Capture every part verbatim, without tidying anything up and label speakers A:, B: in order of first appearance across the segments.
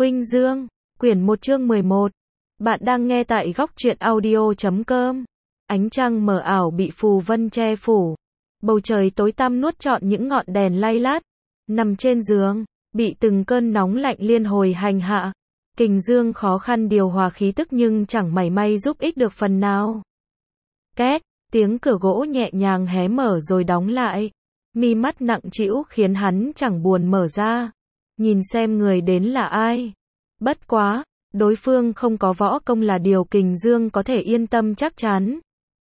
A: Khuynh Dương, quyển một chương mười một. Bạn đang nghe tại góc truyện audio chấm com. Ánh trăng mờ ảo bị phù vân che phủ. Bầu trời tối tăm nuốt trọn những ngọn đèn lay lát. Nằm trên giường, bị từng cơn nóng lạnh liên hồi hành hạ. Kình Dương khó khăn điều hòa khí tức nhưng chẳng mảy may giúp ích được phần nào. Két, tiếng cửa gỗ nhẹ nhàng hé mở rồi đóng lại. Mi mắt nặng trĩu khiến hắn chẳng buồn mở ra. Nhìn xem người đến là ai. Bất quá, đối phương không có võ công là điều Kình Dương có thể yên tâm chắc chắn.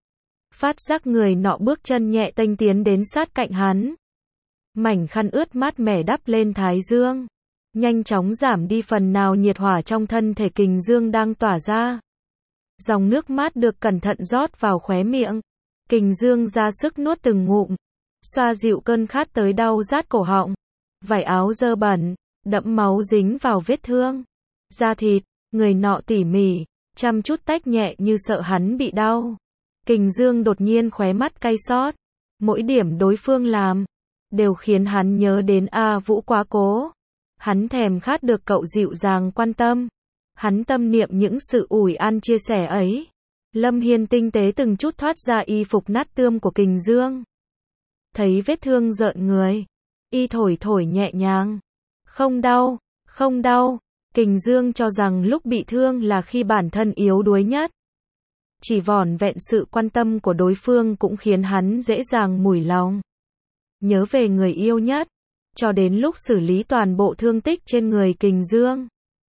A: Phát giác người nọ bước chân nhẹ tênh tiến đến sát cạnh hắn. Mảnh khăn ướt mát mẻ đắp lên thái dương. Nhanh chóng giảm đi phần nào nhiệt hỏa trong thân thể Kình Dương đang tỏa ra. Dòng nước mát được cẩn thận rót vào khóe miệng. Kình Dương ra sức nuốt từng ngụm. Xoa dịu cơn khát tới đau rát cổ họng. Vải áo dơ bẩn, đẫm máu dính vào vết thương. Da thịt, người nọ tỉ mỉ, chăm chút tách nhẹ như sợ hắn bị đau. Kình Dương đột nhiên khóe mắt cay xót. Mỗi điểm đối phương làm, đều khiến hắn nhớ đến A Vũ quá cố. Hắn thèm khát được cậu dịu dàng quan tâm. Hắn tâm niệm những sự ủi an chia sẻ ấy. Lâm Hiên tinh tế từng chút thoát ra y phục nát tươm của Kình Dương. Thấy vết thương rợn người, y thổi thổi nhẹ nhàng. Không đau, không đau. Kình Dương cho rằng lúc bị thương là khi bản thân yếu đuối nhất. Chỉ vỏn vẹn sự quan tâm của đối phương cũng khiến hắn dễ dàng mủi lòng. Nhớ về người yêu nhất, cho đến lúc xử lý toàn bộ thương tích trên người Kình Dương.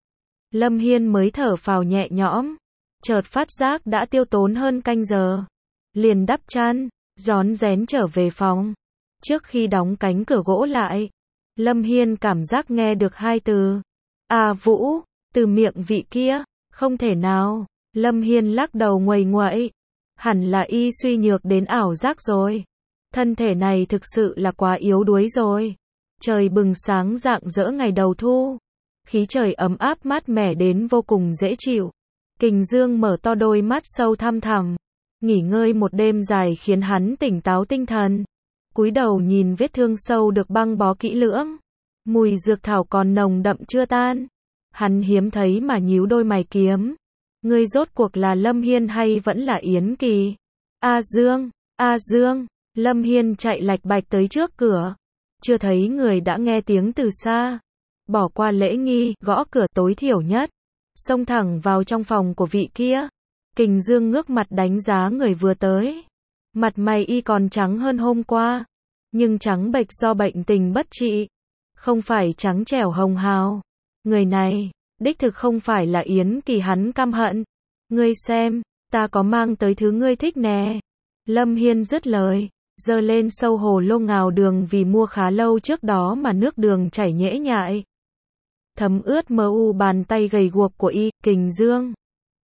A: Lâm Hiên mới thở phào nhẹ nhõm, chợt phát giác đã tiêu tốn hơn canh giờ. Liền đắp chăn, rón rén trở về phòng. Trước khi đóng cánh cửa gỗ lại, Lâm Hiên cảm giác nghe được hai từ. A Vũ, từ miệng vị kia, không thể nào. Lâm Hiên lắc đầu nguầy nguậy. Hẳn là y suy nhược đến ảo giác rồi. Thân thể này thực sự là quá yếu đuối rồi. Trời bừng sáng rạng rỡ ngày đầu thu. Khí trời ấm áp mát mẻ đến vô cùng dễ chịu. Kình Dương mở to đôi mắt sâu thăm thẳm. Nghỉ ngơi một đêm dài khiến hắn tỉnh táo tinh thần. Cúi đầu nhìn vết thương sâu được băng bó kỹ lưỡng. Mùi dược thảo còn nồng đậm chưa tan. Hắn hiếm thấy mà nhíu đôi mày kiếm. Ngươi rốt cuộc là Lâm Hiên hay vẫn là Yến Kỳ? A Dương, A Dương. Lâm Hiên chạy lạch bạch tới trước cửa. Chưa thấy người đã nghe tiếng từ xa. Bỏ qua lễ nghi, gõ cửa tối thiểu nhất. Xông thẳng vào trong phòng của vị kia. Kình Dương ngước mặt đánh giá người vừa tới. Mặt mày y còn trắng hơn hôm qua. Nhưng trắng bệch do bệnh tình bất trị. Không phải trắng trẻo hồng hào. Người này, đích thực không phải là Yến Kỳ hắn căm hận. Ngươi xem, ta có mang tới thứ ngươi thích nè. Lâm Hiên dứt lời, giơ lên sâu hồ lô ngào đường vì mua khá lâu trước đó mà nước đường chảy nhễ nhại. Thấm ướt mờ u bàn tay gầy guộc của y, Kình Dương.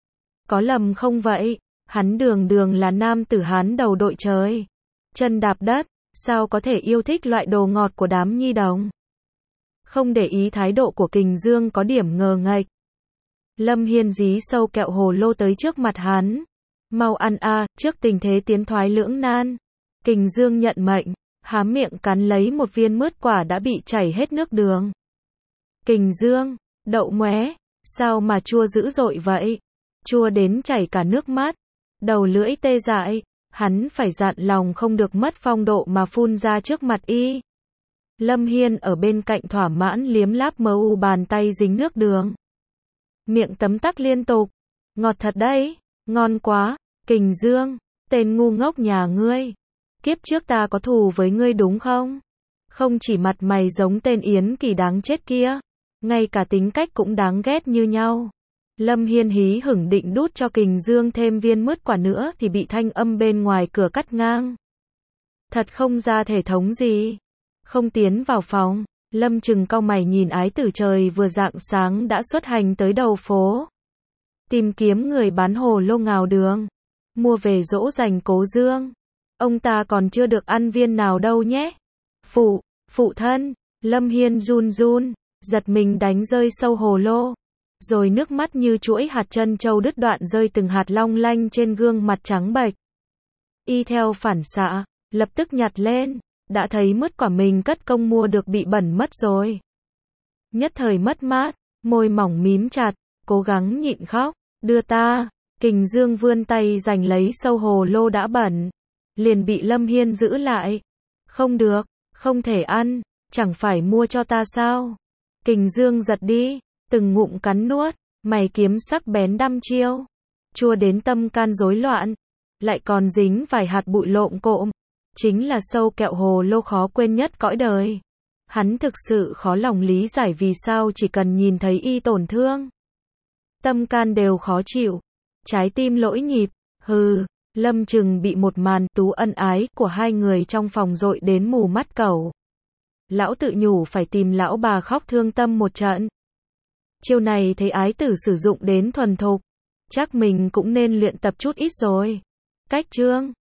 A: Có lầm không vậy? Hắn đường đường là nam tử Hán đầu đội trời. Chân đạp đất, sao có thể yêu thích loại đồ ngọt của đám nhi đồng? Không để ý thái độ của Kình Dương có điểm ngờ nghệch. Lâm Hiên dí sâu kẹo hồ lô tới trước mặt hắn. Mau ăn a, trước tình thế tiến thoái lưỡng nan. Kình Dương nhận mệnh, há miệng cắn lấy một viên mứt quả đã bị chảy hết nước đường. Kình Dương, đậu móe, sao mà chua dữ dội vậy? Chua đến chảy cả nước mắt. Đầu lưỡi tê dại, hắn phải dặn lòng không được mất phong độ mà phun ra trước mặt y. Lâm Hiên ở bên cạnh thỏa mãn liếm láp mờ u bàn tay dính nước đường. Miệng tấm tắc liên tục. Ngọt thật đấy, ngon quá. Kình Dương, tên ngu ngốc nhà ngươi. Kiếp trước ta có thù với ngươi đúng không? Không chỉ mặt mày giống tên Yến Kỳ đáng chết kia, ngay cả tính cách cũng đáng ghét như nhau. Lâm Hiên hí hửng định đút cho Kình Dương thêm viên mứt quả nữa thì bị thanh âm bên ngoài cửa cắt ngang. Thật không ra thể thống gì. Không tiến vào phòng, Lâm Trừng cau mày nhìn ái tử trời vừa rạng sáng đã xuất hành tới đầu phố. Tìm kiếm người bán hồ lô ngào đường. Mua về dỗ dành Cố Dương. Ông ta còn chưa được ăn viên nào đâu nhé. Phụ, phụ thân. Lâm Hiên run run, giật mình đánh rơi sâu hồ lô. Rồi nước mắt như chuỗi hạt trân châu đứt đoạn rơi từng hạt long lanh trên gương mặt trắng bệch. Y theo phản xạ, lập tức nhặt lên. Đã thấy mứt quả mình cất công mua được bị bẩn mất rồi. Nhất thời mất mát, môi mỏng mím chặt, cố gắng nhịn khóc, đưa ta. Kình Dương vươn tay giành lấy sâu hồ lô đã bẩn, liền bị Lâm Hiên giữ lại. Không được, không thể ăn, chẳng phải mua cho ta sao? Kình Dương giật đi, từng ngụm cắn nuốt, mày kiếm sắc bén đăm chiêu, chua đến tâm can rối loạn, lại còn dính vài hạt bụi lộm cộm, chính là sâu kẹo hồ lô khó quên nhất cõi đời. Hắn thực sự khó lòng lý giải vì sao chỉ cần nhìn thấy y tổn thương, tâm can đều khó chịu, trái tim lỗi nhịp. Hừ, Lâm Trừng bị một màn tú ân ái của hai người trong phòng dội đến mù mắt cẩu. Lão tự nhủ phải tìm lão bà khóc thương tâm một trận. Chiêu này thấy ái tử sử dụng đến thuần thục, chắc mình cũng nên luyện tập chút ít rồi. Cách chương